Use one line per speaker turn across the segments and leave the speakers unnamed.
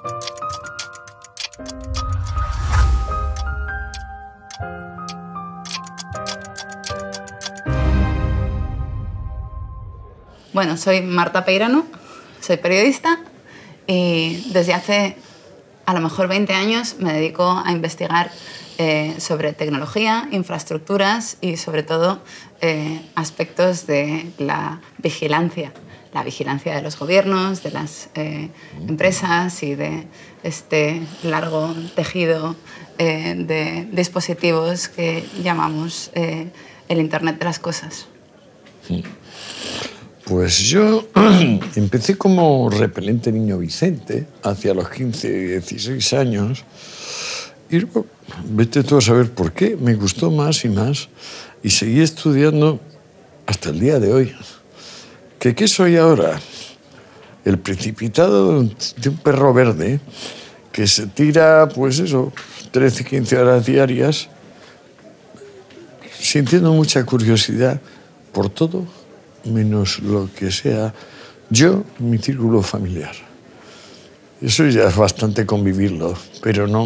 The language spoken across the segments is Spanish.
Bueno, soy Marta Peirano, soy periodista y desde hace a lo mejor 20 años me dedico a investigar sobre tecnología, infraestructuras y sobre todo aspectos de la vigilancia de los gobiernos, de las empresas y de este largo tejido de dispositivos que llamamos el Internet de las cosas.
Sí. Pues yo empecé como repelente niño Vicente hacia los 15, 16 años y luego, vete tú a saber por qué, me gustó más y más y seguí estudiando hasta el día de hoy. ¿Qué soy ahora? El precipitado de un perro verde que se tira, pues eso, 13, 15 horas diarias sintiendo mucha curiosidad por todo menos lo que sea yo, mi círculo familiar. Eso ya es bastante convivirlo, pero no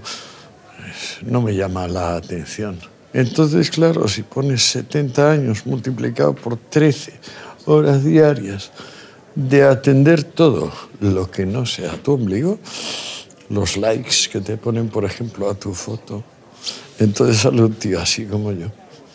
me llama la atención. Entonces, claro, si pones 70 años multiplicado por 13 horas diarias de atender todo lo que no sea tu ombligo, los likes que te ponen, por ejemplo, a tu foto, entonces sale un tío así como yo.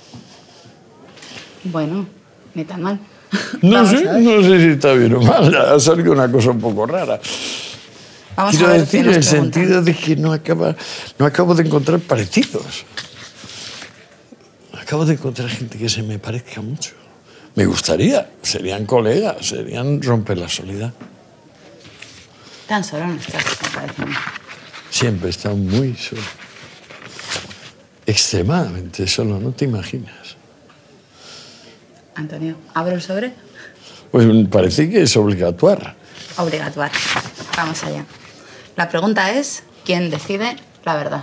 Bueno, ni tan mal.
No sé si está bien o mal, ha salido una cosa un poco rara. Quiero decir, en el sentido de que no acabo de encontrar parecidos. Acabo de encontrar gente que se me parezca mucho. Me gustaría, serían colegas, serían romper la soledad.
Tan solo no estás, me parece.
Siempre he estado muy solo. Extremadamente solo, no te imaginas.
Antonio, ¿abro el sobre?
Pues me parece que es obligatorio.
Obligatorio. Vamos allá. La pregunta es, ¿quién decide la verdad?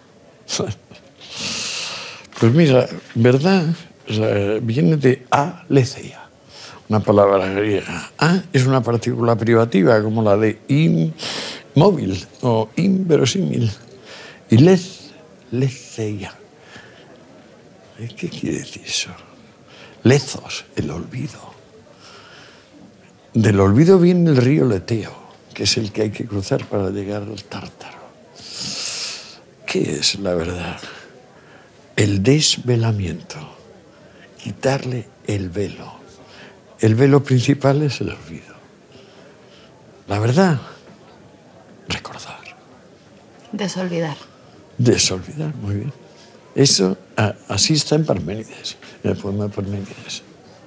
Pues mira, verdad viene de aletheia, una palabra griega. A es una partícula privativa, como la de inmóvil o inverosímil. Y letheia. ¿Qué quiere decir eso? Lethos, el olvido. Del olvido viene el río Leteo, que es el que hay que cruzar para llegar al Tártaro. ¿Qué es la verdad? El desvelamiento, quitarle el velo. El velo principal es el olvido. La verdad, recordar.
Desolvidar.
Desolvidar, muy bien. Eso, así está en Parménides, en el poema de Parménides.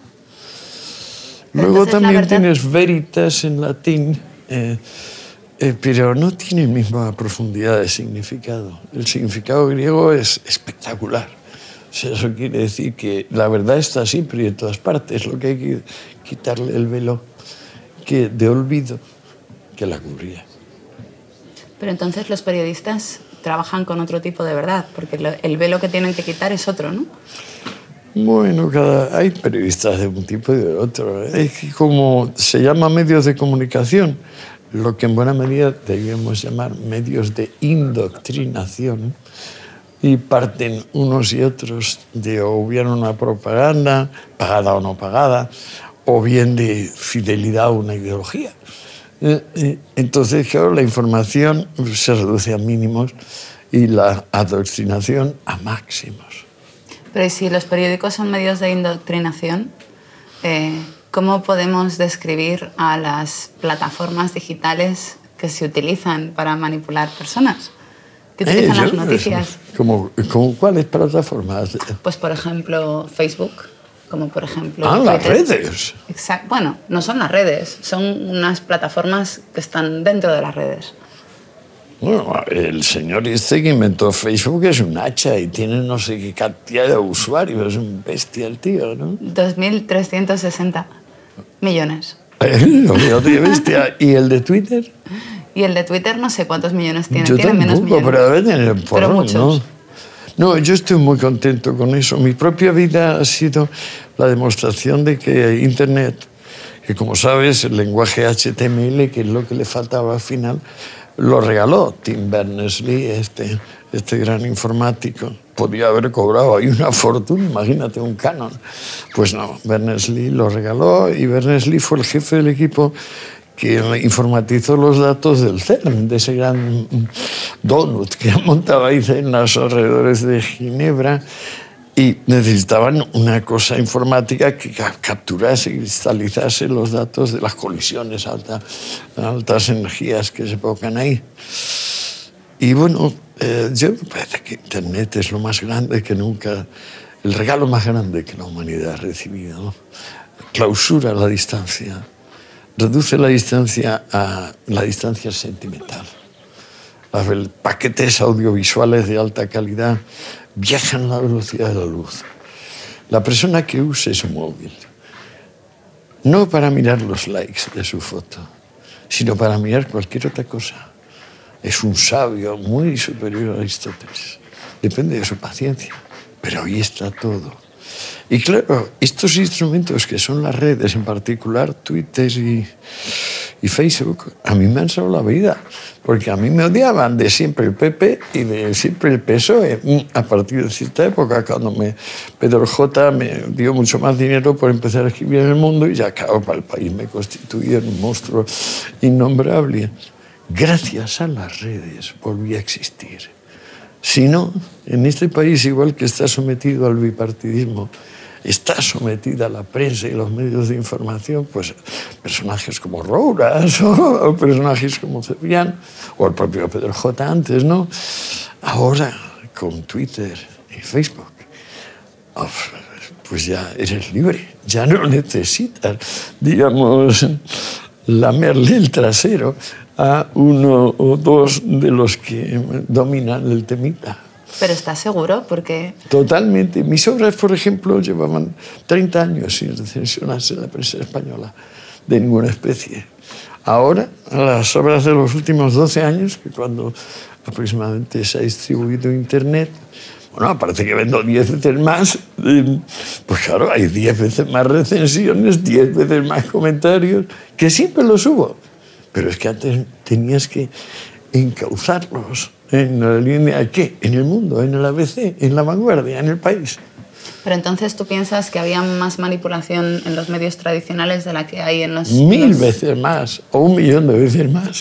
Luego también tienes veritas en latín, pero no tiene la misma profundidad de significado. El significado griego es espectacular. O sea, eso quiere decir que la verdad está siempre y en todas partes. Lo que hay que quitarle el velo de olvido que la cubría.
Pero entonces los periodistas trabajan con otro tipo de verdad, porque el velo que tienen que quitar es otro, ¿no?
Bueno, hay periodistas de un tipo y de otro. Es que como se llama medios de comunicación, lo que en buena medida debemos llamar medios de indoctrinación, y parten unos y otros de o bien una propaganda, pagada o no pagada, o bien de fidelidad a una ideología. Entonces, claro, la información se reduce a mínimos y la adoctrinación a máximos.
Pero ¿y si los periódicos son medios de indoctrinación, cómo podemos describir a las plataformas digitales que se utilizan para manipular personas? ¿Que utilizan las noticias?
¿Cómo cuáles plataformas?
Pues, por ejemplo, Facebook. Como por ejemplo...
las redes.
Exacto. Bueno, no son las redes, son unas plataformas que están dentro de las redes.
Bueno, el señor este que inventó Facebook es un hacha y tiene no sé qué cantidad de usuarios, es un bestia el tío, ¿no?
2.360 millones.
Bestia. ¿Y el de Twitter?
Y el de Twitter no sé cuántos millones tiene.
Yo
tiene
tampoco,
menos millones.
Pero debe tener un porrón,
muchos.
¿no? No, yo estoy muy contento con eso. Mi propia vida ha sido la demostración de que Internet, que como sabes, el lenguaje HTML, que es lo que le faltaba al final, lo regaló Tim Berners-Lee, este gran informático. Podía haber cobrado ahí una fortuna, imagínate, un canon. Pues no, Berners-Lee lo regaló y Berners-Lee fue el jefe del equipo que informatizó los datos del CERN, de ese gran donut que montaba ahí en los alrededores de Ginebra, y necesitaban una cosa informática que capturase y cristalizase los datos de las colisiones altas energías que se provocan ahí. Y bueno, yo me parece que Internet es lo más grande que nunca, el regalo más grande que la humanidad ha recibido, ¿no? Clausura la distancia, reduce la distancia a la distancia sentimental. Los paquetes audiovisuales de alta calidad viajan a la velocidad de la luz. La persona que use su móvil, no para mirar los likes de su foto, sino para mirar cualquier otra cosa, es un sabio muy superior a Aristóteles. Depende de su paciencia, pero ahí está todo. Y claro, estos instrumentos que son las redes, en particular Twitter y Facebook, a mí me han salvado la vida, porque a mí me odiaban de siempre el PP y de siempre el PSOE. A partir de cierta época, cuando Pedro J. me dio mucho más dinero por empezar a escribir en El Mundo, y ya, claro, para el país me constituía en un monstruo innombrable. Gracias a las redes volví a existir. Si no, en este país, igual que está sometido al bipartidismo, está sometida a la prensa y los medios de información, pues personajes como Rouras o personajes como Cebrián o el propio Pedro J. antes, ¿no? Ahora, con Twitter y Facebook, pues ya eres libre, ya no necesitas, digamos, lamerle el trasero a uno o dos de los que dominan el temita.
¿Pero estás seguro? Porque...
Totalmente. Mis obras, por ejemplo, llevaban 30 años sin recensionarse en la prensa española de ninguna especie. Ahora, las obras de los últimos 12 años, que cuando aproximadamente se ha distribuido Internet, bueno, parece que vendo 10 veces más, pues claro, hay 10 veces más recensiones, 10 veces más comentarios, que siempre los hubo. Pero es que antes tenías que encauzarlos en la línea, ¿qué? En El Mundo, en el ABC, en La Vanguardia, en El País.
Pero entonces tú piensas que había más manipulación en los medios tradicionales de la que hay en los...
1000 veces más, o 1.000.000 de veces más.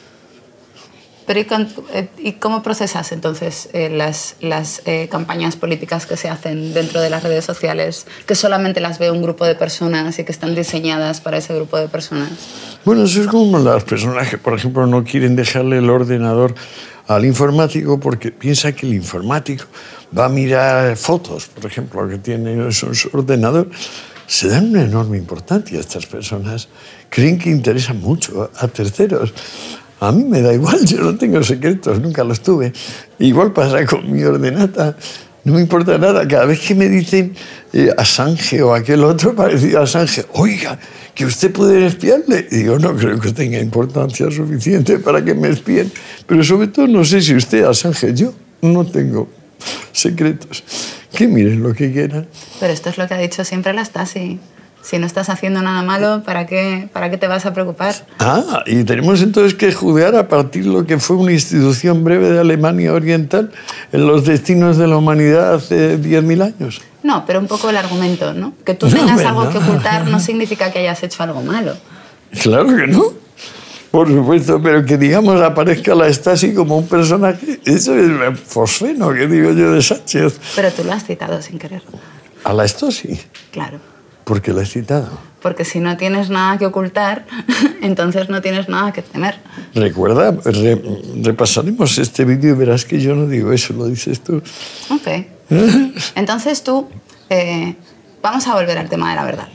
Pero ¿y cómo procesas entonces las campañas políticas que se hacen dentro de las redes sociales, que solamente las ve un grupo de personas y que están diseñadas para ese grupo de personas?
Bueno, eso es como las personas que, por ejemplo, no quieren dejarle el ordenador al informático porque piensa que el informático va a mirar fotos, por ejemplo, que tiene en su ordenador. Se dan una enorme importancia a estas personas. Creen que interesan mucho a terceros. A mí me da igual, yo no tengo secretos, nunca los tuve. Igual pasa con mi ordenata, no me importa nada. Cada vez que me dicen Assange o aquel otro parecido a Assange, oiga, que usted puede espiarle. Y digo, no creo que tenga importancia suficiente para que me espíen. Pero sobre todo no sé si usted, Assange, yo no tengo secretos. Que miren lo que quieran.
Pero esto es lo que ha dicho siempre la Stasi. Si no estás haciendo nada malo, ¿para qué te vas a preocupar?
Ah, y tenemos entonces que juzgar a partir de lo que fue una institución breve de Alemania Oriental en los destinos de la humanidad hace 10.000 años.
No, pero un poco el argumento, ¿no? Que tú tengas algo que ocultar no significa que hayas hecho algo malo.
Claro que no. Por supuesto, pero que, digamos, aparezca la Stasi como un personaje, eso es el fosfeno que digo yo de Sánchez.
Pero tú lo has citado sin querer.
¿A la Stasi?
Claro.
¿Por qué la he citado?
Porque si no tienes nada que ocultar, entonces no tienes nada que temer.
Recuerda, repasaremos este vídeo y verás que yo no digo eso, lo dices tú.
Ok. Entonces tú, vamos a volver al tema de la verdad.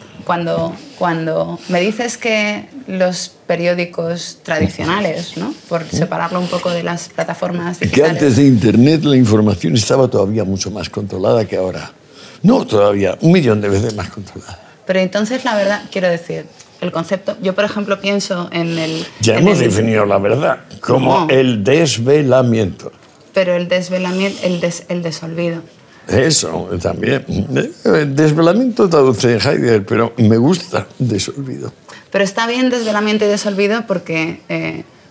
Cuando me dices que los periódicos tradicionales, ¿no? Por separarlo un poco de las plataformas digitales...
Que antes de Internet la información estaba todavía mucho más controlada que ahora. No, todavía, 1.000.000 de veces más controlada.
Pero entonces la verdad, quiero decir, el concepto... Yo, por ejemplo, pienso en el...
Ya hemos definido la verdad como el desvelamiento.
Pero el desvelamiento, el desolvido.
Eso, también. El desvelamiento traduce en Heidegger, pero me gusta desolvido.
Pero está bien desvelamiento y desolvido porque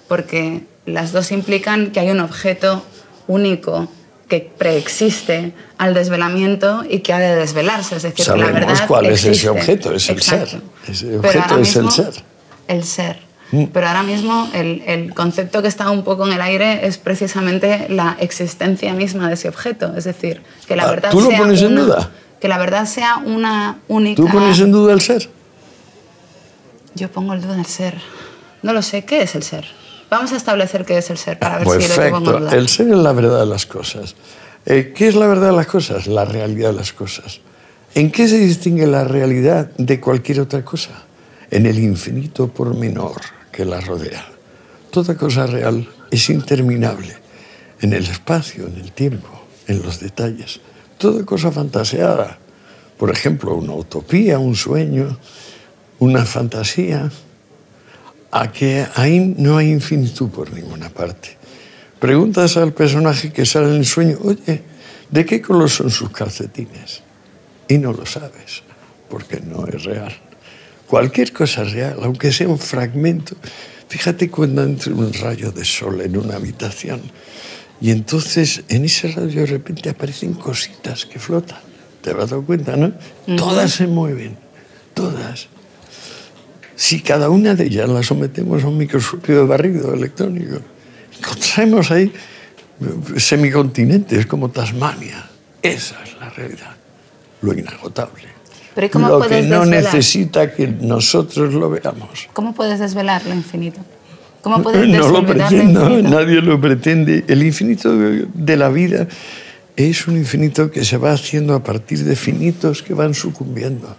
porque las dos implican que hay un objeto único que preexiste al desvelamiento y que ha de desvelarse. Es decir,
sabemos
que la verdad
cuál
existe.
es ese objeto, es el
Exacto.
ser. Ese
Pero
objeto
ahora
es el
mismo,
ser.
El ser. Pero ahora mismo el concepto que está un poco en el aire es precisamente la existencia misma de ese objeto. Es decir, que la verdad
¿tú lo
sea
pones en duda?
Que la verdad sea una única...
¿Tú pones en duda el ser?
Yo pongo en duda el ser. No lo sé. ¿Qué es el ser? Vamos a establecer qué es el ser para ver
Perfecto.
si lo pongo en duda.
El ser es la verdad de las cosas. ¿Qué es la verdad de las cosas? La realidad de las cosas. ¿En qué se distingue la realidad de cualquier otra cosa? En el infinito pormenor que la rodea. Toda cosa real es interminable. En el espacio, en el tiempo, en los detalles. Toda cosa fantaseada. Por ejemplo, una utopía, un sueño, una fantasía. A que ahí no hay infinitud por ninguna parte. Preguntas al personaje que sale en el sueño, oye, ¿de qué color son sus calcetines? Y no lo sabes, porque no es real. Cualquier cosa real, aunque sea un fragmento. Fíjate cuando entra un rayo de sol en una habitación y entonces en ese rayo de repente aparecen cositas que flotan. ¿Te has dado cuenta, no? Todas se mueven, todas. Si cada una de ellas la sometemos a un microscopio de barrido electrónico, encontramos ahí semicontinentes como Tasmania. Esa es la realidad, lo inagotable.
Pero ¿y cómo
lo
puedes
que no
desvelar?
Necesita que nosotros lo veamos.
¿Cómo puedes desvelar lo infinito? ¿Cómo puedes
No lo
desolvidar
pretendo,
lo infinito?
nadie lo pretende. El infinito de la vida es un infinito que se va haciendo a partir de finitos que van sucumbiendo.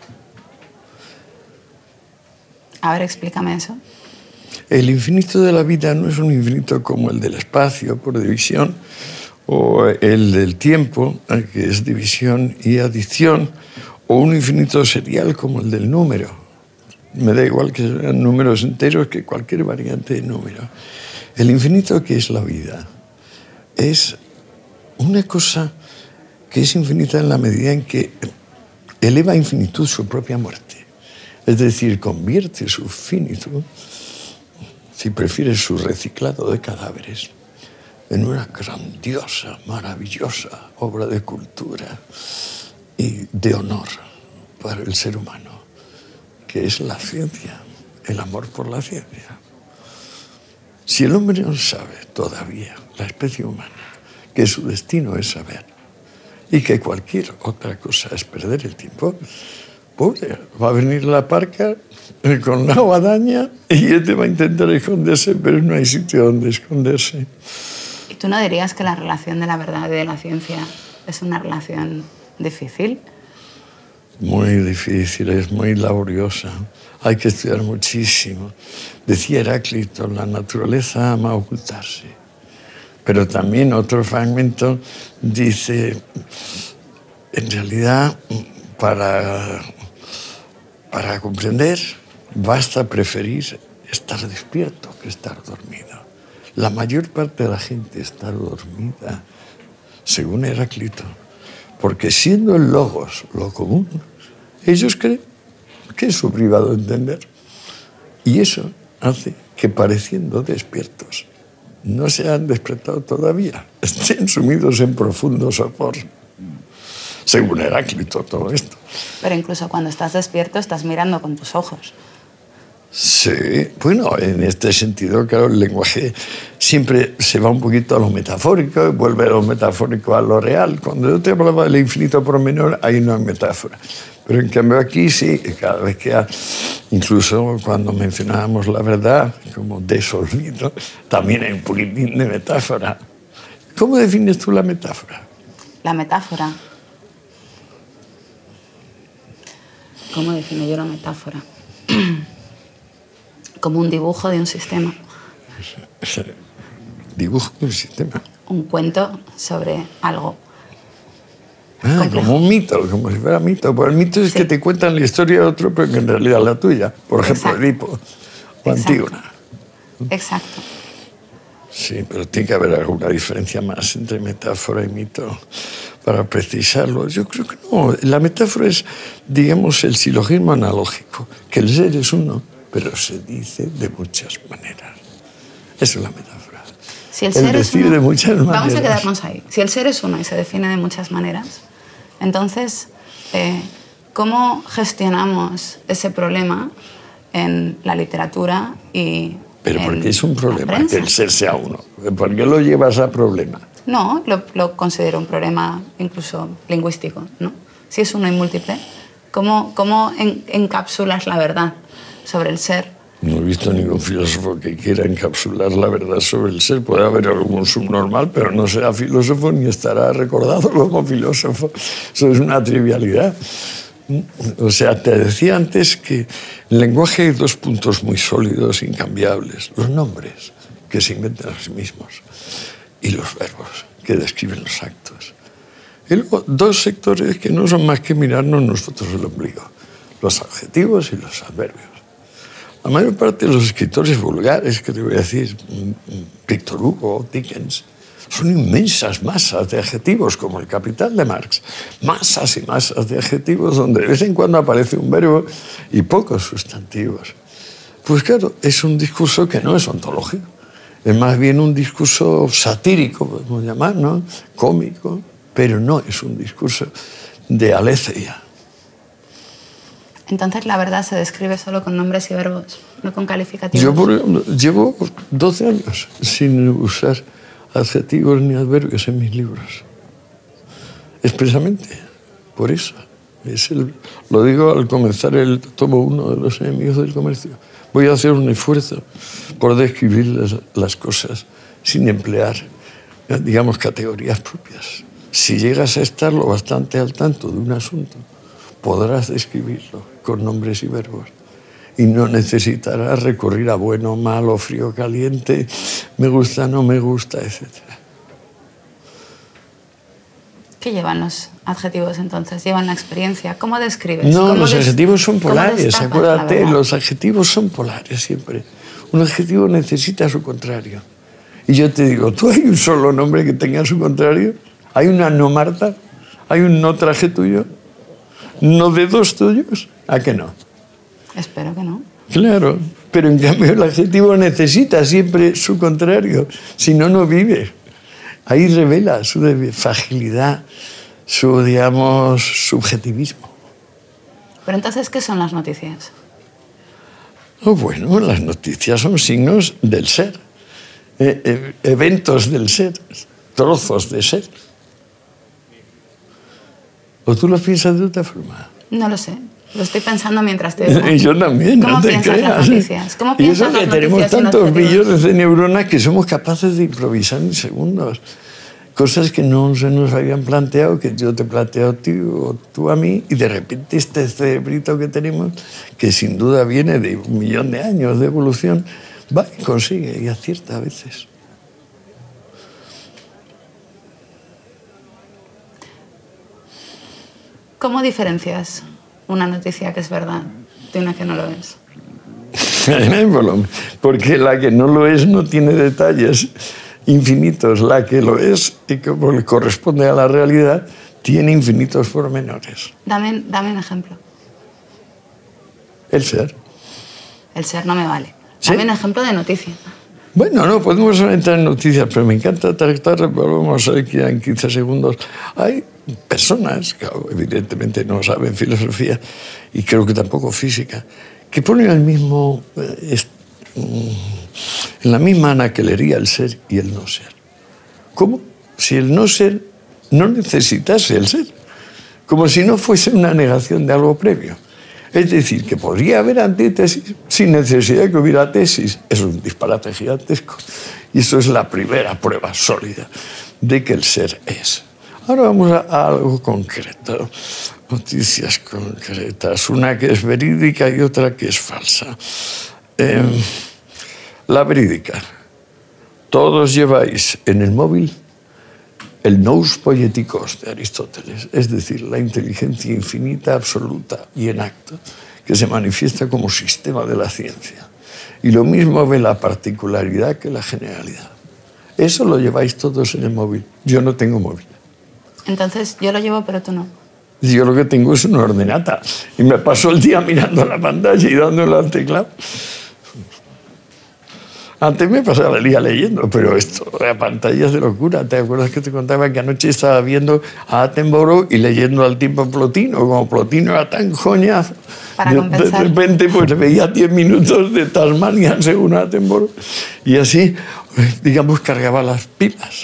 A ver, explícame eso.
El infinito de la vida no es un infinito como el del espacio, por división, o el del tiempo, que es división y adición, o un infinito serial como el del número. Me da igual que sean números enteros que cualquier variante de número. El infinito que es la vida es una cosa que es infinita en la medida en que eleva a infinitud su propia muerte. Es decir, convierte su finitud, si prefieres su reciclado de cadáveres, en una grandiosa, maravillosa obra de cultura y de honor para el ser humano, que es la ciencia, el amor por la ciencia. Si el hombre no sabe todavía, la especie humana, que su destino es saber y que cualquier otra cosa es perder el tiempo, pobre, va a venir la parca con la guadaña y este va a intentar esconderse, pero no hay sitio donde esconderse.
¿Y tú no dirías que la relación de la verdad y de la ciencia es una relación difícil?
Muy difícil, es muy laboriosa. Hay que estudiar muchísimo. Decía Heráclito, la naturaleza ama ocultarse. Pero también otro fragmento dice, en realidad, para comprender, basta preferir estar despierto que estar dormido. La mayor parte de la gente está dormida, según Heráclito, porque siendo el logos lo común, ellos creen que es su privado entender. Y eso hace que, pareciendo despiertos, no se han despertado todavía, estén sumidos en profundo sopor. Según Heráclito, todo esto.
Pero incluso cuando estás despierto, estás mirando con tus ojos.
Sí, bueno, en este sentido, claro, el lenguaje siempre se va un poquito a lo metafórico y vuelve a lo metafórico a lo real. Cuando yo te hablaba del infinito pormenor, ahí no hay metáfora. Pero en cambio aquí sí, cada vez que, incluso cuando mencionábamos la verdad, como desolvido, también hay un poquitín de metáfora. ¿Cómo defines tú la metáfora?
La metáfora. ¿Cómo defino yo la metáfora? Como un dibujo de un sistema.
Dibujo de un sistema.
Un cuento sobre algo.
Como un mito, como si fuera mito. Pues el mito es que te cuentan la historia de otro, pero que en realidad es la tuya. Por ejemplo, Edipo o Antígona.
Exacto.
Sí, pero tiene que haber alguna diferencia más entre metáfora y mito para precisarlo. Yo creo que no. La metáfora es, digamos, el silogismo analógico, que el ser es uno, pero se dice de muchas maneras. Eso es la metáfora.
Si el ser es
decir
uno,
de muchas maneras.
vamos a quedarnos ahí. Si el ser es uno y se define de muchas maneras, entonces, ¿cómo gestionamos ese problema en la literatura y
Pero ¿por qué es un problema
prensa?
que el ser sea uno? ¿Por qué lo llevas a problema?
No, lo considero un problema incluso lingüístico, ¿no? Si es uno y múltiple, ¿cómo encapsulas la verdad sobre el ser?
No he visto ningún filósofo que quiera encapsular la verdad sobre el ser. Puede haber algún subnormal, pero no será filósofo ni estará recordado como filósofo. Eso es una trivialidad. O sea, te decía antes que en el lenguaje hay dos puntos muy sólidos, incambiables. Los nombres, que se inventan a sí mismos, y los verbos, que describen los actos. Y luego dos sectores que no son más que mirarnos nosotros el ombligo. Los adjetivos y los adverbios. La mayor parte de los escritores vulgares, que te voy a decir, Víctor Hugo, Dickens, son inmensas masas de adjetivos, como el Capital de Marx. Masas y masas de adjetivos donde de vez en cuando aparece un verbo y pocos sustantivos. Pues claro, es un discurso que no es ontológico. Es más bien un discurso satírico, podemos llamar, ¿no? Cómico, pero no es un discurso de aletheia.
Entonces la verdad se describe solo con nombres y verbos, no con calificativos.
Yo, por ejemplo, llevo 12 años sin usar adjetivos ni adverbios en mis libros. Expresamente, por eso. Lo digo al comenzar el tomo 1 de Los enemigos del comercio. Voy a hacer un esfuerzo por describir las cosas sin emplear, digamos, categorías propias. Si llegas a estar lo bastante al tanto de un asunto, podrás describirlo con nombres y verbos. Y no necesitarás recurrir a bueno, malo, frío, caliente, me gusta, no me gusta, etc.
¿Qué llevan los adjetivos entonces? ¿Llevan la experiencia? ¿Cómo describes?
No, los adjetivos son polares, acuérdate,
los
los adjetivos son polares siempre. Un adjetivo necesita su contrario. Y yo te digo, ¿tú hay un solo nombre que tenga su contrario? ¿Hay una no Marta? ¿Hay un no traje tuyo? ¿No dedos tuyos? ¿A que no?
Espero que no.
Claro, pero en cambio el adjetivo necesita siempre su contrario, si no, no vive. Ahí revela su fragilidad, su, digamos, subjetivismo.
Pero entonces, ¿qué son las noticias?
Oh, bueno, las noticias son signos del ser, eventos del ser, trozos de ser. ¿O tú lo piensas de otra forma?
No lo sé. Lo estoy pensando mientras te digo.
Y yo también, no te creas.
¿Cómo piensas las noticias? ¿Cómo
Y eso
piensas las
que tenemos
noticias y los
tantos
adjetivos?
millones de neuronas que somos capaces de improvisar en segundos. Cosas que no se nos habían planteado, que yo te planteo a ti o tú a mí, y de repente este cerebrito que tenemos, que sin duda viene de 1 millón de años de evolución, va y consigue y acierta a veces.
¿Cómo diferencias una noticia que es verdad de una que no lo es?
Porque la que no lo es no tiene detalles infinitos. La que lo es, y como le corresponde a la realidad, tiene infinitos pormenores.
Dame un ejemplo.
El ser.
El ser no me vale.
¿Sí?
Dame un ejemplo de noticia.
Bueno, no, podemos entrar en noticias, pero me encanta tratar, volvemos aquí en 15 segundos. Hay personas que evidentemente no saben filosofía y creo que tampoco física, que ponen en la misma anaquelería el ser y el no ser. ¿Cómo? Si el no ser no necesitase el ser. Como si no fuese una negación de algo previo. Es decir, que podría haber antítesis sin necesidad de que hubiera tesis. Eso es un disparate gigantesco. Y eso es la primera prueba sólida de que el ser es. Ahora vamos a algo concreto. Noticias concretas. Una que es verídica y otra que es falsa. La verídica. Todos lleváis en el móvil el nous poietikos de Aristóteles, es decir, la inteligencia infinita, absoluta y en acto, que se manifiesta como sistema de la ciencia. Y lo mismo ve la particularidad que la generalidad. Eso lo lleváis todos en el móvil. Yo no tengo móvil.
Entonces, yo lo llevo, pero tú no.
Yo lo que tengo es una ordenata y me paso el día mirando la pantalla y dándole al teclado. Antes me pasaba el día leyendo, pero esto, la pantalla es de locura. ¿Te acuerdas que te contaba que anoche estaba viendo a Attenborough y leyendo al tipo Plotino? Como Plotino era tan coñazo, de repente pues veía 10 minutos de Tasmania según Attenborough y así, digamos, cargaba las pilas.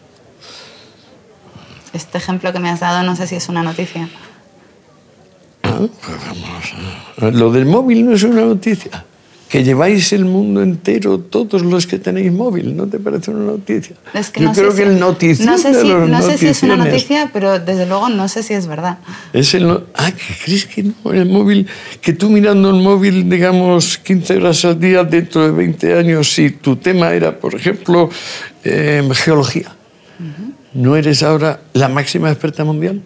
Este ejemplo que me has dado no sé si es una noticia.
Pues vamos. Lo del móvil no es una noticia. Que lleváis el mundo entero, todos los que tenéis móvil, ¿no te parece una noticia?
Es que
yo creo que el notición
no sé si es una noticia, pero desde luego no sé si es verdad.
Es ¿qué crees que no? El móvil, que tú mirando el móvil, digamos, 15 horas al día, dentro de 20 años, si tu tema era, por ejemplo, geología, ¿no eres ahora la máxima experta mundial?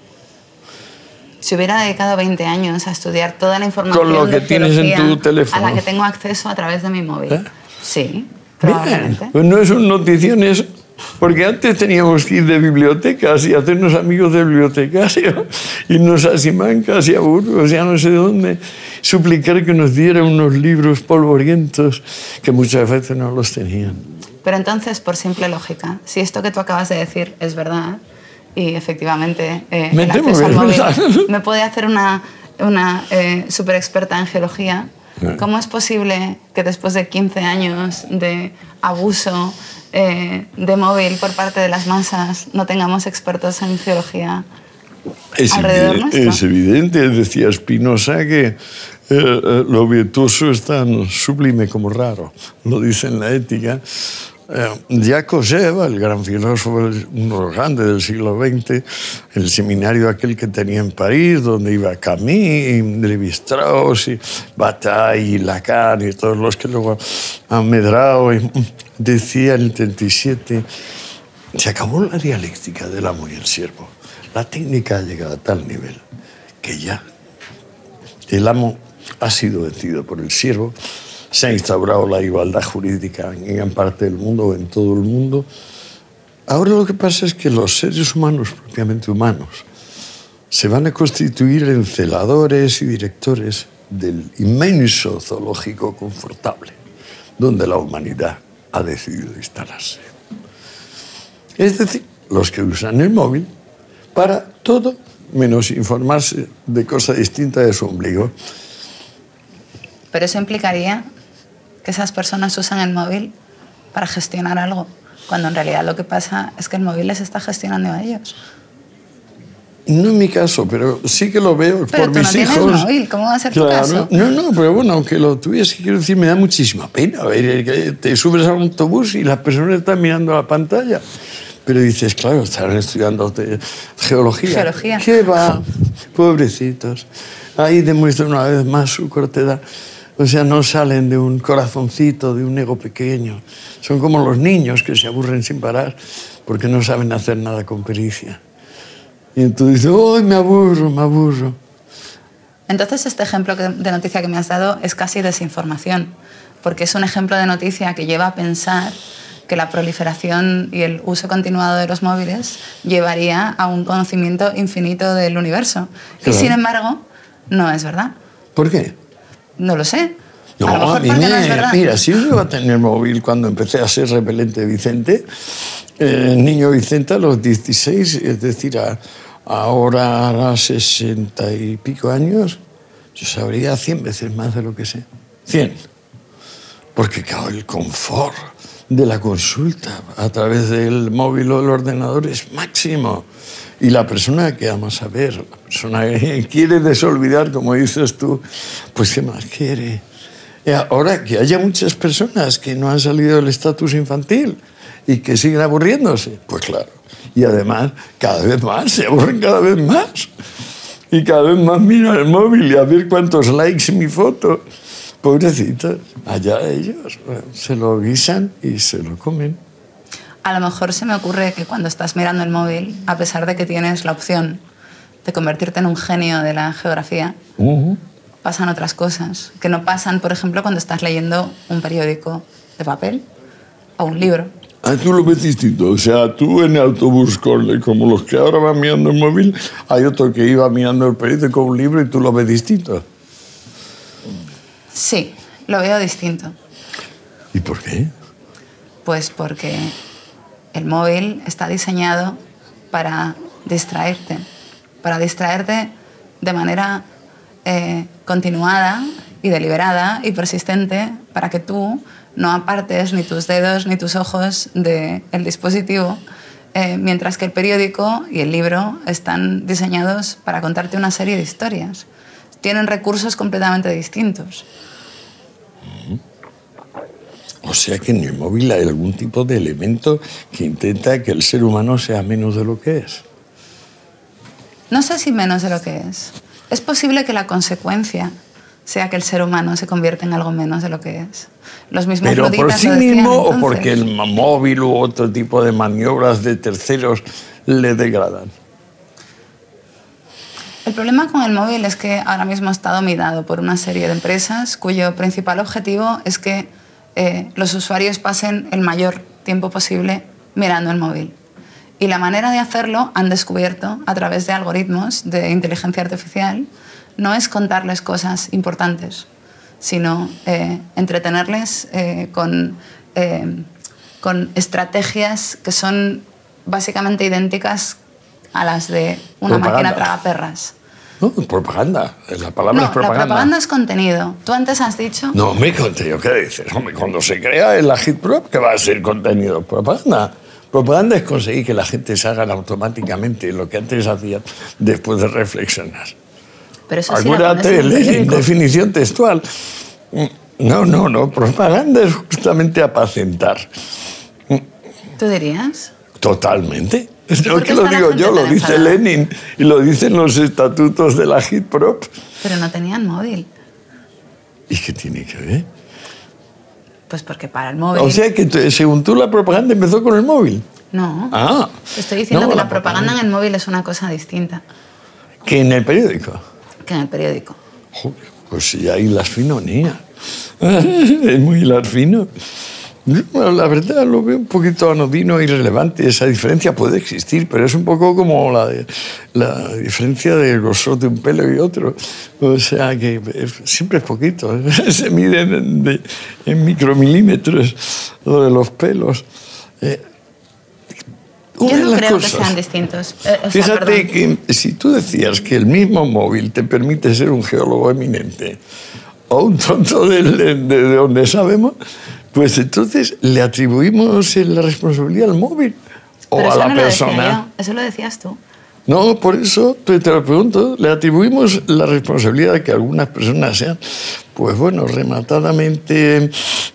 Si hubiera dedicado 20 años a estudiar toda la información
con lo que tienes en tu teléfono,
a la que tengo acceso a través de mi móvil. Sí, probablemente.
Bien, pues no es un notición eso, porque antes teníamos que ir de bibliotecas y hacernos amigos de bibliotecarios, irnos a Simancas y a Burgos, ya no sé dónde, suplicar que nos dieran unos libros polvorientos que muchas veces no los tenían.
Pero entonces, por simple lógica, si esto que tú acabas de decir es verdad, y efectivamente el acceso al móvil me puede hacer una súper experta en geología, ¿cómo es posible que después de 15 años de abuso de móvil por parte de las masas no tengamos expertos en geología alrededor nuestro?
Es evidente, decía Spinoza, que lo virtuoso es tan sublime como raro, lo dice en la Ética. Jacques Ellul, el gran filósofo, uno de los grandes del siglo XX, el seminario aquel que tenía en París, donde iba Camus, y Lévi-Strauss, y Bataille, y Lacan, y todos los que luego han medrado, decía en el 37, se acabó la dialéctica del amo y el siervo. La técnica ha llegado a tal nivel que ya el amo ha sido vencido por el siervo. Se ha instaurado la igualdad jurídica en gran parte del mundo o en todo el mundo. Ahora lo que pasa es que los seres humanos, propiamente humanos, se van a constituir en celadores y directores del inmenso zoológico confortable, donde la humanidad ha decidido instalarse. Es decir, los que usan el móvil para todo menos informarse de cosa distinta de su ombligo.
Pero eso implicaría que esas personas usan el móvil para gestionar algo, cuando en realidad lo que pasa es que el móvil les está gestionando a ellos. No
en mi caso, pero sí que lo veo
pero
por mis hijos.
Pero tú no tienes móvil, ¿cómo va a ser tu caso?
No, pero bueno, aunque lo tuviese, quiero decir, me da muchísima pena ver que te subes a un autobús y las personas están mirando la pantalla. Pero dices, claro, estarán estudiando geología.
Geología.
¿Qué va? Pobrecitos. Ahí demuestra una vez más su cortedad. O sea, no salen de un corazoncito, de un ego pequeño. Son como los niños que se aburren sin parar porque no saben hacer nada con pericia. Y entonces dices, ¡ay, me aburro!
Entonces este ejemplo de noticia que me has dado es casi desinformación, porque es un ejemplo de noticia que lleva a pensar que la proliferación y el uso continuado de los móviles llevaría a un conocimiento infinito del universo. Claro. Y sin embargo, no es verdad.
¿Por qué?
No lo sé.
No,
a lo mejor porque no es verdad.
Mira, si yo iba a tener móvil cuando empecé a ser repelente Vicente, el niño Vicente a los 16, es decir, ahora a 60 y pico años, yo sabría 100 veces más de lo que sé. 100. Porque, claro, el confort de la consulta a través del móvil o del ordenador es máximo. Y la persona que ama saber, la persona que quiere desolvidar, como dices tú, pues ¿qué más quiere? Y ahora que haya muchas personas que no han salido del estatus infantil y que siguen aburriéndose, pues claro. Y además, cada vez más, se aburren cada vez más. Y cada vez más miran el móvil y a ver cuántos likes mi foto. Pobrecitos, allá ellos se lo guisan y se lo comen.
A lo mejor se me ocurre que cuando estás mirando el móvil, a pesar de que tienes la opción de convertirte en un genio de la geografía, pasan otras cosas que no pasan, por ejemplo, cuando estás leyendo un periódico de papel o un libro.
Ah, tú lo ves distinto. O sea, tú en el autobús, como los que ahora van mirando el móvil, hay otro que iba mirando el periódico o un libro y tú lo ves distinto.
Sí, lo veo distinto.
¿Y por qué?
Pues porque el móvil está diseñado para distraerte de manera continuada y deliberada y persistente para que tú no apartes ni tus dedos ni tus ojos del dispositivo, mientras que el periódico y el libro están diseñados para contarte una serie de historias. Tienen recursos completamente distintos.
O sea que en el móvil hay algún tipo de elemento que intenta que el ser humano sea menos de lo que es.
No sé si menos de lo que es. Es posible que la consecuencia sea que el ser humano se convierta en algo menos de lo que es. Los mismos
¿Pero por sí
lo decían,
mismo
entonces,
o porque el móvil u otro tipo de maniobras de terceros le degradan?
El problema con el móvil es que ahora mismo está dominado por una serie de empresas cuyo principal objetivo es que los usuarios pasen el mayor tiempo posible mirando el móvil. Y la manera de hacerlo, han descubierto a través de algoritmos de inteligencia artificial, no es contarles cosas importantes, sino entretenerles con estrategias que son básicamente idénticas a las de una máquina tragaperras.
No, propaganda. La palabra es propaganda.
La propaganda es contenido. Tú antes has dicho...
No, me contenido. ¿Qué dices? Hombre, cuando se crea el agitprop, ¿qué va a ser contenido? Propaganda. Propaganda es conseguir que la gente se haga automáticamente lo que antes hacía después de reflexionar.
Pero eso
acuérdate, Lenin, definición textual. No. Propaganda es justamente apacentar.
¿Tú dirías?
Totalmente. No que lo digo yo, lo dice Lenin y lo dicen los estatutos de la agitprop.
Pero no tenían móvil.
¿Y qué tiene que ver?
Pues porque para el móvil...
O sea que según tú la propaganda empezó con el móvil.
No.
Ah.
Te estoy diciendo que la propaganda en el móvil es una cosa distinta.
¿Que en el periódico?
Que en el periódico.
Joder, pues sí, hay las finonías. Es muy hilar fino. Bueno, la verdad lo veo un poquito anodino e irrelevante. Esa diferencia puede existir, pero es un poco como la diferencia del grosor de un pelo y otro. O sea que siempre es poquito. Se mide en micromilímetros lo de los pelos.
Yo no creo que sean distintos.
Fíjate que si tú decías que el mismo móvil te permite ser un geólogo eminente o un tonto de donde sabemos, pues entonces le atribuimos la responsabilidad al móvil o
pero
a la persona.
Lo decía yo. Eso lo decías tú.
No, por eso te lo pregunto. Le atribuimos la responsabilidad de que algunas personas sean, pues bueno, rematadamente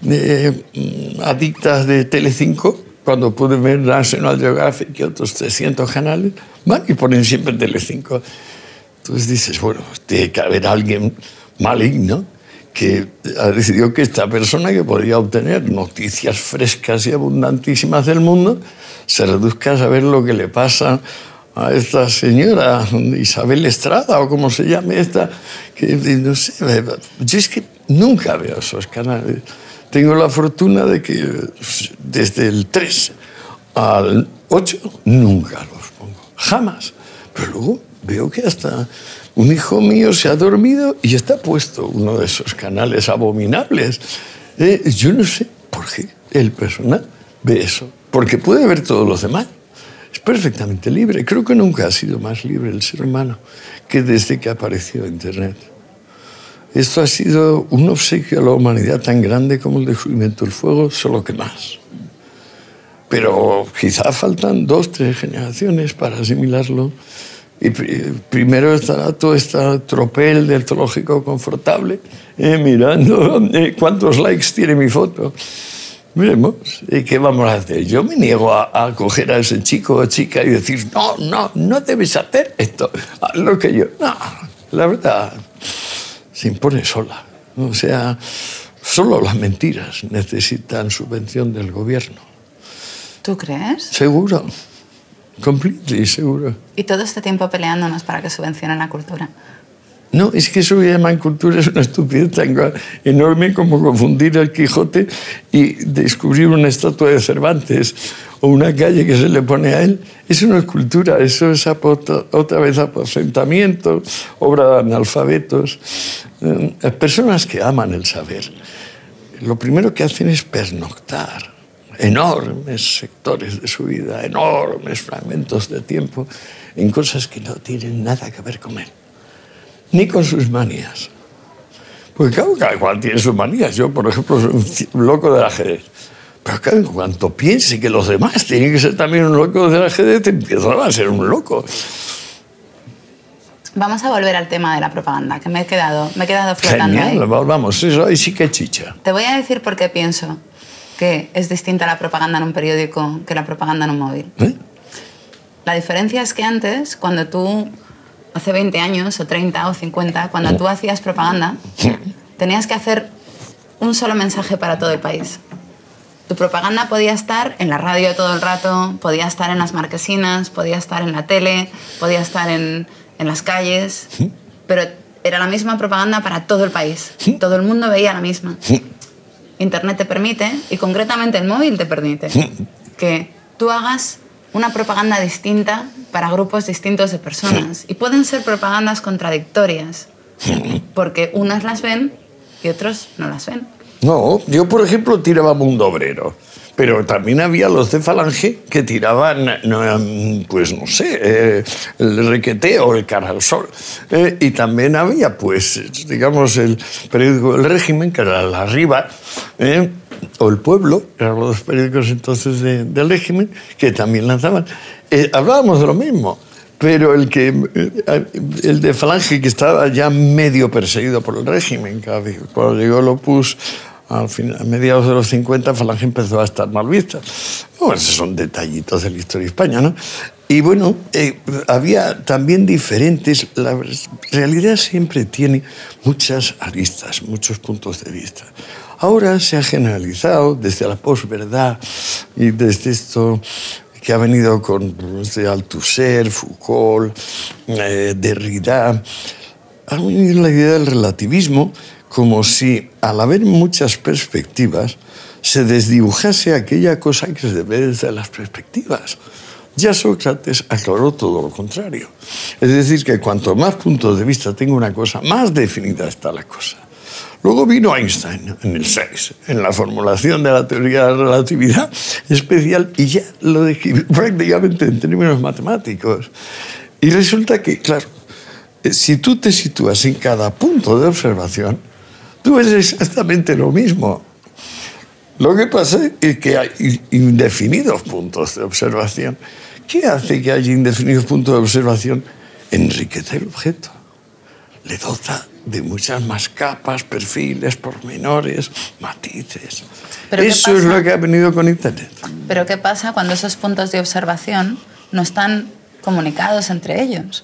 adictas de Telecinco, cuando pueden ver National Geographic y otros 300 canales, van y ponen siempre Telecinco. Entonces dices, bueno, tiene que haber alguien maligno que ha decidido que esta persona que podría obtener noticias frescas y abundantísimas del mundo se reduzca a saber lo que le pasa a esta señora Isabel Estrada o como se llame esta, que no sé, yo es que nunca veo esos canales. Tengo la fortuna de que desde el 3 al 8 nunca los pongo, jamás. Pero luego veo que hasta un hijo mío se ha dormido y está puesto uno de esos canales abominables. Yo no sé por qué el personal ve eso, porque puede ver todos los demás. Es perfectamente libre. Creo que nunca ha sido más libre el ser humano que desde que apareció Internet. Esto ha sido un obsequio a la humanidad tan grande como el descubrimiento del fuego, solo que más. Pero quizá faltan 2 o 3 generaciones para asimilarlo. Y primero estará todo este tropel del zoológico confortable, mirando cuántos likes tiene mi foto. Veremos. ¿Qué vamos a hacer? Yo me niego a coger a ese chico o chica y decir, no debes hacer esto, haz lo que yo. No, la verdad se impone sola. O sea, solo las mentiras necesitan subvención del gobierno.
¿Tú crees?
Seguro. Completely seguro.
Y todo este tiempo peleándonos para que subvencionen la cultura.
No, es que eso que llaman cultura es una estupidez tan enorme como confundir el Quijote y descubrir una estatua de Cervantes o una calle que se le pone a él. Eso no es cultura, eso es otra vez aposentamiento, obra de analfabetos, personas que aman el saber. lo primero que hacen es pernoctar enormes sectores de su vida, enormes fragmentos de tiempo, en cosas que no tienen nada que ver con él, ni con sus manías. Porque claro, cada cual tiene sus manías. Yo, por ejemplo, soy un loco del ajedrez. Pero claro, en cuanto piense que los demás tienen que ser también un loco del ajedrez, empiezo a ser un loco.
Vamos a volver al tema de la propaganda, que me he quedado flotando.
Genial, ahí. Vamos, eso ahí sí que chicha.
Te voy a decir por qué pienso que es distinta la propaganda en un periódico que la propaganda en un móvil. La diferencia es que antes, cuando tú, hace 20 años, o 30, o 50, cuando tú hacías propaganda, tenías que hacer un solo mensaje para todo el país. Tu propaganda podía estar en la radio todo el rato, podía estar en las marquesinas, podía estar en la tele, podía estar en las calles, pero era la misma propaganda para todo el país. Todo el mundo veía la misma. Internet te permite, y concretamente el móvil te permite, que tú hagas una propaganda distinta para grupos distintos de personas. Y pueden ser propagandas contradictorias, porque unas las ven y otros no las ven.
No, yo, por ejemplo, tiraba Mundo Obrero. Pero también había los de Falange que tiraban, pues no sé, el Requeteo, el Cara al Sol. Y también había, pues, digamos, el periódico El Régimen, que era La Riva, o El Pueblo, eran los periódicos entonces del Régimen, que también lanzaban. Hablábamos de lo mismo, pero el de Falange, que estaba ya medio perseguido por el Régimen, cuando llegó el Opus, a mediados de los 50, Falange empezó a estar mal vista. Bueno, esos son detallitos de la historia de España, ¿no? Y bueno, había también diferentes... La realidad siempre tiene muchas aristas, muchos puntos de vista. Ahora se ha generalizado desde la posverdad y desde esto que ha venido con Althusser, Foucault, Derrida. Ha venido la idea del relativismo, como si, al haber muchas perspectivas, se desdibujase aquella cosa que se ve desde las perspectivas. Ya Sócrates aclaró todo lo contrario. Es decir, que cuanto más puntos de vista tenga una cosa, más definida está la cosa. Luego vino Einstein en el 6, en la formulación de la teoría de la relatividad especial, y ya lo describió prácticamente en términos matemáticos. Y resulta que, claro, si tú te sitúas en cada punto de observación, tú ves exactamente lo mismo. Lo que pasa es que hay indefinidos puntos de observación. ¿Qué hace que haya indefinidos puntos de observación? Enriquece el objeto. Le dota de muchas más capas, perfiles, pormenores, matices. Eso es lo que ha venido con Internet.
Pero ¿qué pasa cuando esos puntos de observación no están comunicados entre ellos?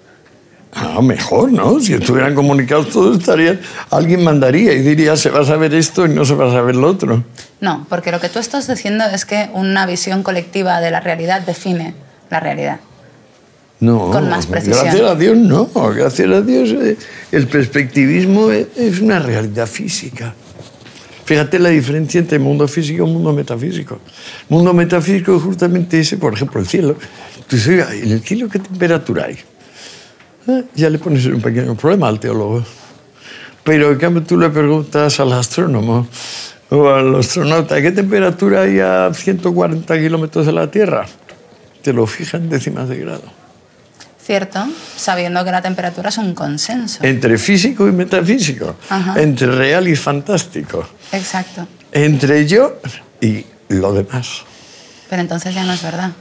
Mejor, ¿no? Si estuvieran comunicados todos estarían... Alguien mandaría y diría, se va a saber esto y no se va a saber lo otro.
No, porque lo que tú estás diciendo es que una visión colectiva de la realidad define la realidad.
No,
con más precisión.
Gracias a Dios no. Gracias a Dios el perspectivismo es una realidad física. Fíjate la diferencia entre mundo físico y mundo metafísico. El mundo metafísico es justamente ese, por ejemplo, el cielo. Tú dices, oiga, ¿en el cielo qué temperatura hay? Ya le pones un pequeño problema al teólogo. Pero en cambio tú le preguntas al astrónomo o al astronauta ¿qué temperatura hay a 140 kilómetros de la Tierra? Te lo fijan décimas de grado.
Cierto, sabiendo que la temperatura es un consenso.
Entre físico y metafísico. Ajá. Entre real y fantástico.
Exacto.
Entre yo y lo demás.
Pero entonces ya no es verdad.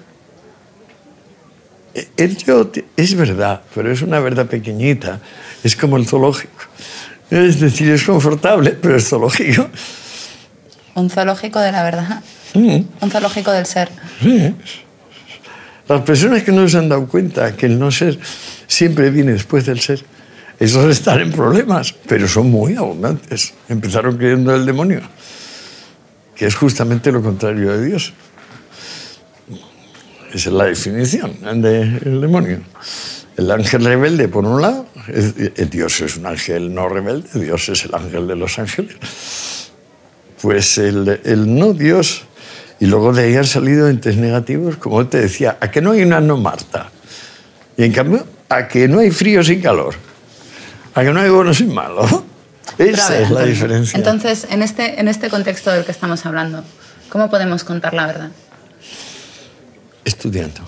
El yo es verdad, pero es una verdad pequeñita. Es como el zoológico. Es decir, es confortable, pero es zoológico.
Un zoológico de la verdad. Un zoológico del ser.
Sí. Las personas que no se han dado cuenta que el no ser siempre viene después del ser, esos están en problemas, pero son muy abundantes. Empezaron creyendo en el demonio, que es justamente lo contrario de Dios. Esa es la definición del demonio. El ángel rebelde, por un lado, Dios es un ángel no rebelde, Dios es el ángel de los ángeles. Pues el no Dios, y luego de ahí han salido entes negativos, como te decía, a que no hay una no Marta, y en cambio, a que no hay frío sin calor, a que no hay bueno sin malo. Esa es la diferencia.
Entonces, en este contexto del que estamos hablando, ¿cómo podemos contar la verdad?
Estudiando.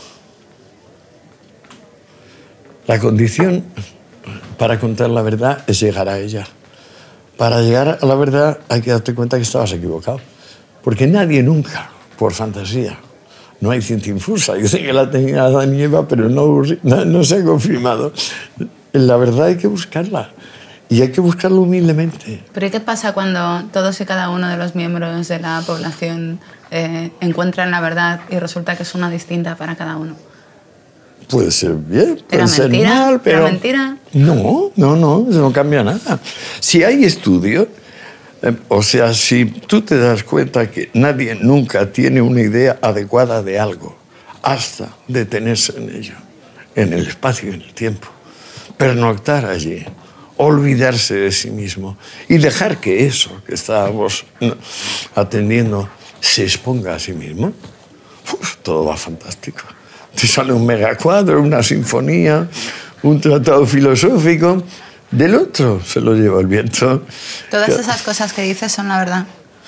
La condición para contar la verdad es llegar a ella. Para llegar a la verdad hay que darte cuenta que estabas equivocado. Porque nadie nunca, por fantasía, no hay ciencia infusa. Yo sé que la tenía Adán y Eva, pero no se ha confirmado. La verdad hay que buscarla. Y hay que buscarlo humildemente.
¿Pero qué pasa cuando todos y cada uno de los miembros de la población encuentran la verdad y resulta que es una distinta para cada uno?
Puede ser bien, puede ser
mentira,
mal, pero...
mentira.
No, eso no cambia nada. Si hay estudio, o sea, si tú te das cuenta que nadie nunca tiene una idea adecuada de algo, hasta detenerse en ello, en el espacio y en el tiempo, pernoctar allí, olvidarse de sí mismo y dejar que eso que estábamos atendiendo se exponga a sí mismo, todo va fantástico. Te sale un megacuadro, una sinfonía, un tratado filosófico. Del otro se lo lleva el viento.
Todas esas cosas que dices son la verdad.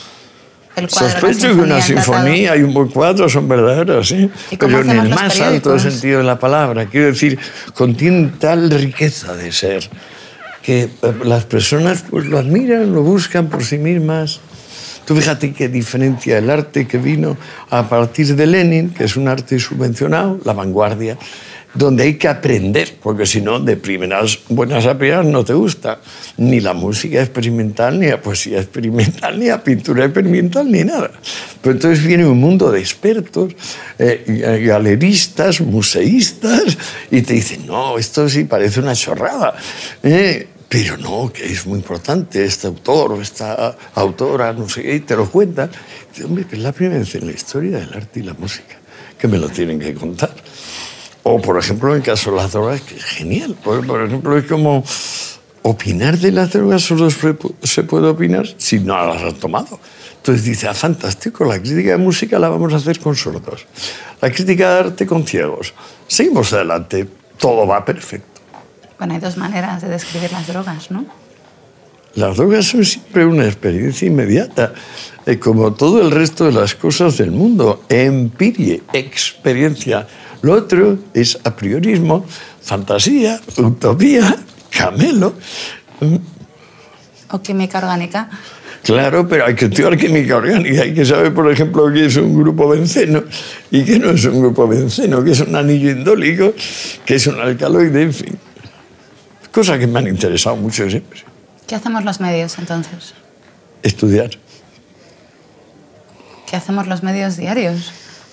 El cuadro,
sospecho que una sinfonía y un buen cuadro son verdaderos, ¿sí? Pero en el más alto sentido de la palabra. Quiero decir, contienen tal riqueza de ser que las personas pues, lo admiran, lo buscan por sí mismas. Tú fíjate qué diferencia el arte que vino a partir de Lenin, que es un arte subvencionado, la vanguardia, donde hay que aprender, porque si no, de primeras buenas a primeras no te gusta ni la música experimental, ni la poesía experimental, ni la pintura experimental, ni nada. Pero entonces viene un mundo de expertos, galeristas, museístas, y te dicen, no, esto sí parece una chorrada. Pero no, que es muy importante, este autor o esta autora, no sé qué, y te lo cuentan. Dice, hombre, que es la primera vez en la historia del arte y la música que me lo tienen que contar. O, por ejemplo, en el caso de las drogas, que es genial. Por ejemplo, es como opinar de las drogas solo se puede opinar si no las has tomado. Entonces dice, fantástico, la crítica de música la vamos a hacer con sordos. La crítica de arte con ciegos. Seguimos adelante, todo va perfecto.
Bueno, hay dos maneras de describir las drogas, ¿no?
Las drogas son siempre una experiencia inmediata, como todo el resto de las cosas del mundo. Empirie, experiencia. Lo otro es apriorismo, fantasía, utopía, camelo.
O química orgánica.
Claro, pero hay que estudiar química orgánica. Hay que saber, por ejemplo, qué es un grupo benceno y qué no es un grupo benceno, qué es un anillo indólico, qué es un alcaloide, en fin. Cosas que me han interesado mucho siempre.
¿Qué hacemos los medios, entonces?
Estudiar.
¿Qué hacemos los medios diarios?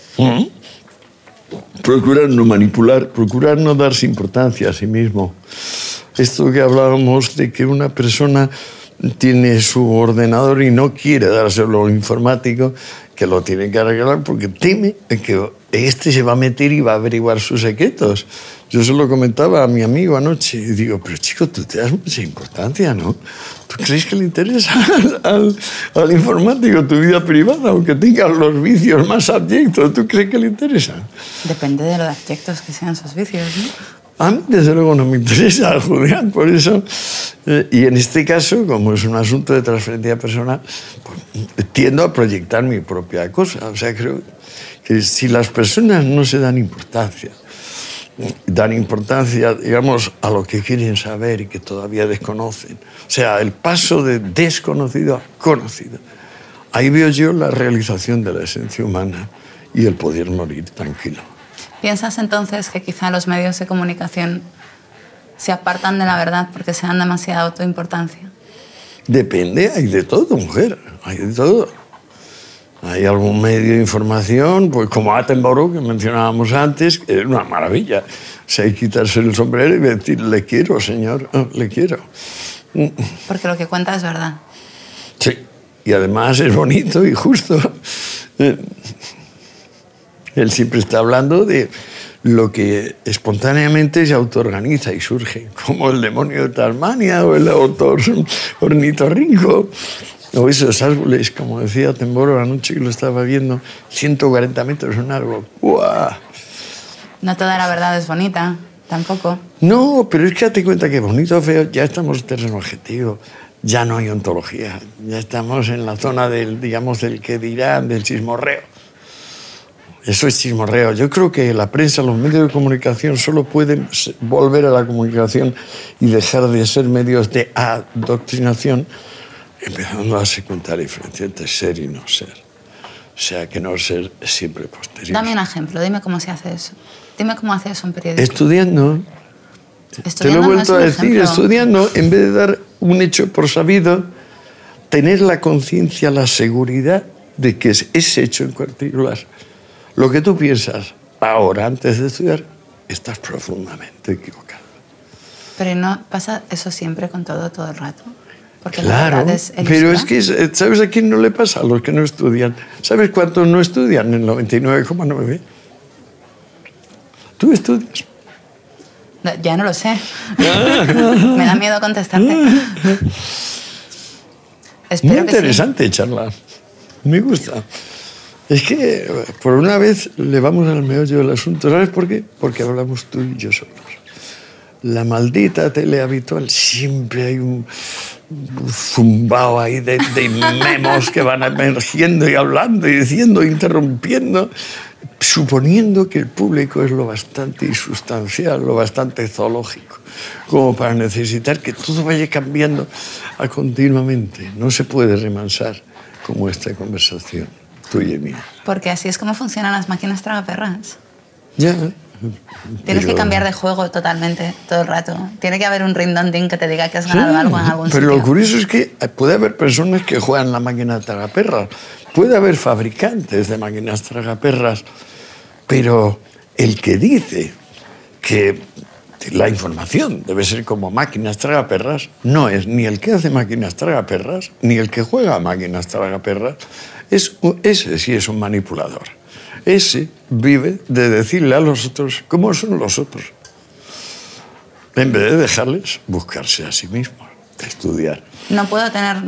Procurar no manipular, procurar no darse importancia a sí mismo. Esto que hablábamos de que una persona tiene su ordenador y no quiere dárselo al informático, que lo tiene que arreglar porque teme que este se va a meter y va a averiguar sus secretos. Yo se lo comentaba a mi amigo anoche y digo, pero chico, tú te das mucha importancia, ¿no? ¿Tú crees que le interesa al informático tu vida privada, aunque tenga los vicios más abyectos? ¿Tú crees que le interesan?
Depende de lo abyectos que sean sus vicios, ¿no?
A mí, desde luego, no me interesa, Julián, por eso. Y en este caso, como es un asunto de transferencia personal, pues, tiendo a proyectar mi propia cosa. O sea, creo que si las personas no se dan importancia, digamos, a lo que quieren saber y que todavía desconocen, o sea, el paso de desconocido a conocido, ahí veo yo la realización de la esencia humana y el poder morir tranquilo.
¿Piensas entonces que quizá los medios de comunicación se apartan de la verdad porque se dan demasiada autoimportancia?
Depende, hay de todo, mujer, hay de todo. Hay algún medio de información, pues como Attenborough, que mencionábamos antes, que es una maravilla. O sea, hay que quitarse el sombrero y decir, le quiero, señor, le quiero.
Porque lo que cuenta es verdad.
Sí, y además es bonito y justo. Él siempre está hablando de lo que espontáneamente se autoorganiza y surge, como el demonio de Tasmania o el autor ornitorrinco, o esos árboles, como decía Attenborough anoche que lo estaba viendo, 140 metros un árbol. ¡Uah!
No toda la verdad es bonita, tampoco.
No, pero es que date cuenta que bonito o feo, ya estamos en terreno objetivo. ya no hay ontología. Ya estamos en la zona del, digamos, del que dirán, del chismorreo. Eso es chismorreo. Yo creo que la prensa, los medios de comunicación solo pueden volver a la comunicación y dejar de ser medios de adoctrinación, empezando a darse cuenta de la diferencia entre ser y no ser. O sea, que no ser es siempre posterior.
Dame un ejemplo, dime cómo se hace eso. Dime cómo hace eso un periodista.
Estudiando. Te lo he vuelto a decir, estudiando, en vez de dar un hecho por sabido, tener la conciencia, la seguridad de que ese hecho en particular, lo que tú piensas ahora, antes de estudiar, estás profundamente equivocado.
Pero no pasa eso siempre con todo el rato. Porque
claro,
la verdad es
pero es que, ¿sabes a quién no le pasa? A los que no estudian. ¿Sabes cuántos no estudian? El 99,9. ¿Tú estudias?
Ya no lo sé. Me da miedo contestarte.
Muy interesante charla. Me gusta. Es que por una vez le vamos al meollo del asunto. ¿Sabes por qué? Porque hablamos tú y yo solos. La maldita tele habitual, siempre hay un zumbao ahí de memos que van emergiendo y hablando y diciendo, interrumpiendo, suponiendo que el público es lo bastante insustancial, lo bastante zoológico, como para necesitar que todo vaya cambiando continuamente. No se puede remansar como esta conversación tuya y mía.
Porque así es como funcionan las máquinas tragaperras.
Ya.
Tienes que cambiar de juego totalmente, todo el rato. Tiene que haber un ring-dong-ding que te diga que has ganado algo en algún sitio.
Pero lo curioso es que puede haber personas que juegan la máquina tragaperras. Puede haber fabricantes de máquinas tragaperras. Pero el que dice que la información debe ser como máquinas tragaperras no es ni el que hace máquinas tragaperras ni el que juega a máquinas tragaperras. Ese sí es un manipulador. Ese vive de decirle a los otros cómo son los otros, en vez de dejarles buscarse a sí mismos, de estudiar.
No puedo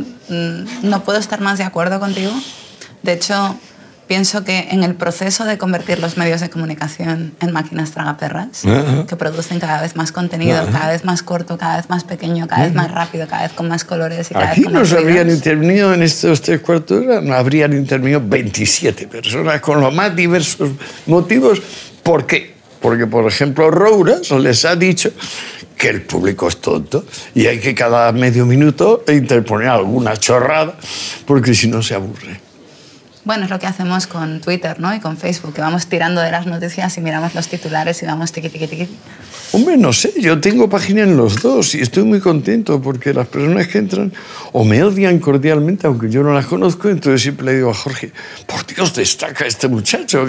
estar más de acuerdo contigo. De hecho, pienso que en el proceso de convertir los medios de comunicación en máquinas tragaperras, que producen cada vez más contenido, cada vez más corto, cada vez más pequeño, cada vez más rápido, cada vez con más colores y cada
Aquí
vez con más
nos habrían
ruidos.
intervenido en estos 3/4 de hora, no habrían intervenido 27 personas con los más diversos motivos. ¿Por qué? Porque, por ejemplo, Rouras les ha dicho que el público es tonto y hay que cada medio minuto interponer alguna chorrada, porque si no se aburre.
Bueno, es lo que hacemos con Twitter, ¿no? Y con Facebook, que vamos tirando de las noticias y miramos los titulares y vamos tiqui, tiqui, tiqui.
Hombre, no sé, yo tengo página en los dos y estoy muy contento porque las personas que entran o me odian cordialmente, aunque yo no las conozco, entonces siempre le digo a Jorge, por Dios, destaca este muchacho.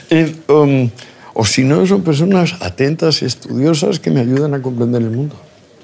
O si no, son personas atentas y estudiosas que me ayudan a comprender el mundo.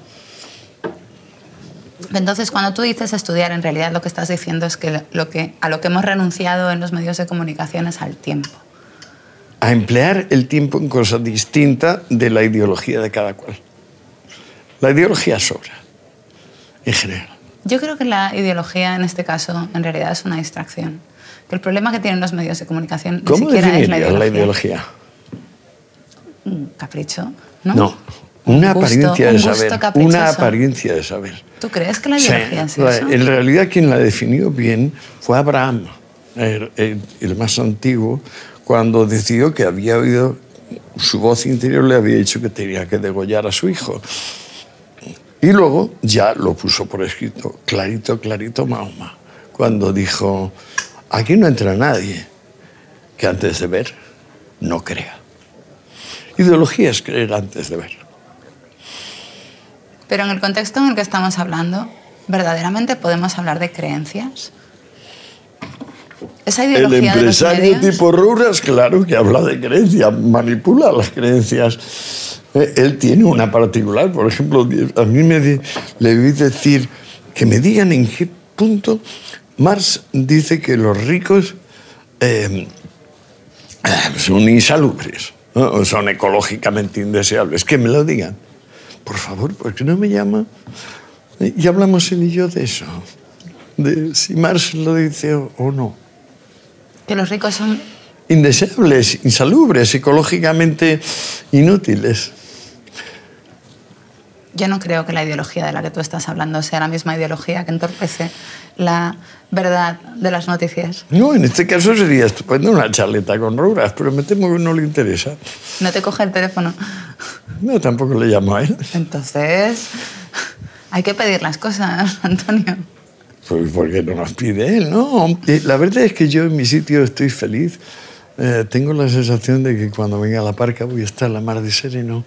Entonces, cuando tú dices estudiar, en realidad lo que estás diciendo es que a lo que hemos renunciado en los medios de comunicación es al tiempo.
A emplear el tiempo en cosas distintas de la ideología de cada cual. La ideología sobra, en general.
Yo creo que la ideología, en este caso, en realidad es una distracción. Que el problema que tienen los medios de comunicación ni siquiera es la ideología. Un capricho, ¿no?
No. Una apariencia de saber.
Una
apariencia de saber.
¿Tú crees que la ideología es eso?
En realidad, quien la definió bien fue Abraham, el más antiguo, cuando decidió que había oído, su voz interior le había dicho que tenía que degollar a su hijo. Y luego ya lo puso por escrito, clarito, clarito, Mahoma, cuando dijo: aquí no entra nadie que antes de ver no crea. Ideología es creer antes de ver.
Pero en el contexto en el que estamos hablando, ¿verdaderamente podemos hablar de creencias? Esa ideología
el empresario
de los medios,
tipo Rouras, claro que habla de creencias, manipula las creencias. Él tiene una particular, por ejemplo, a mí le vi decir que me digan en qué punto Marx dice que los ricos son insalubres, ¿no? O son ecológicamente indeseables. Que me lo digan. Por favor, ¿por qué no me llama? Y hablamos él y yo de eso, de si Marx lo dice o no.
que los ricos son
Indeseables, insalubres, ecológicamente inútiles.
Yo no creo que la ideología de la que tú estás hablando sea la misma ideología que entorpece la verdad de las noticias.
No, en este caso sería estupendo una charleta con Roura, pero me temo que no le interesa.
No te coge el teléfono.
No, tampoco le llamo a él.
Entonces, hay que pedir las cosas, Antonio.
Pues porque no nos pide él, ¿no? La verdad es que yo en mi sitio estoy feliz. Tengo la sensación de que cuando venga a la Parca voy a estar la mar de sereno.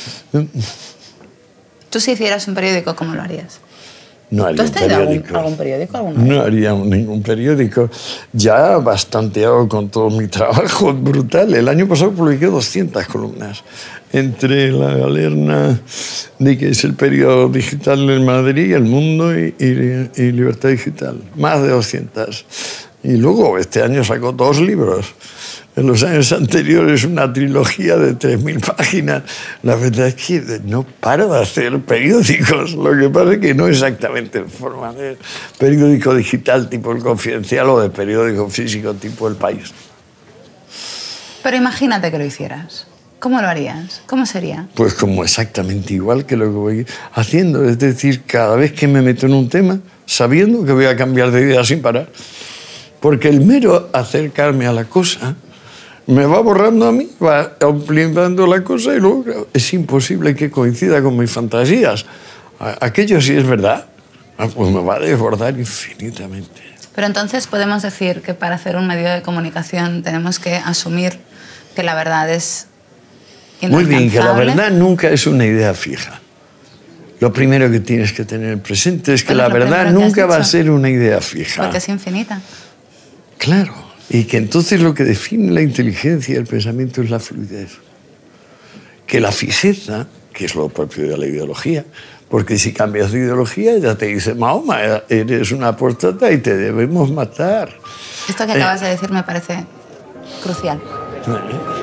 Tú si hicieras un periódico, ¿cómo lo harías?
No haría
¿Tú has tenido
periódico.
algún periódico alguna vez?
No haría ningún periódico. Ya bastanteado con todo mi trabajo, brutal. El año pasado publiqué 200 columnas. Entre La Galerna, de que es el periódico digital en Madrid, El Mundo y Libertad Digital. Más de 200. Y luego este año sacó 2 libros. En los años anteriores una trilogía de 3.000 páginas. La verdad es que no paro de hacer periódicos. Lo que pasa es que no exactamente en forma de periódico digital tipo El Confidencial o de periódico físico tipo El País.
Pero imagínate que lo hicieras. ¿Cómo lo harías? ¿Cómo sería?
Pues como exactamente igual que lo que voy haciendo. Es decir, cada vez que me meto en un tema, sabiendo que voy a cambiar de idea sin parar. Porque el mero acercarme a la cosa me va borrando a mí, va ampliando la cosa y luego es imposible que coincida con mis fantasías. Aquello sí es verdad, pues me va a desbordar infinitamente.
Pero entonces podemos decir que para hacer un medio de comunicación tenemos que asumir que la verdad es
Muy bien, que la
inalcanzable.
verdad nunca es una idea fija. Lo primero que tienes que tener presente es que
Bueno,
la
lo
verdad
primero que has
nunca va a
dicho.
ser una idea fija.
Porque es infinita.
Claro. Y que entonces lo que define la inteligencia y el pensamiento es la fluidez. Que la fijeza, que es lo propio de la ideología, porque si cambias de ideología ya te dice Mahoma, eres una apóstata y te debemos matar.
Esto que acabas de decir me parece crucial.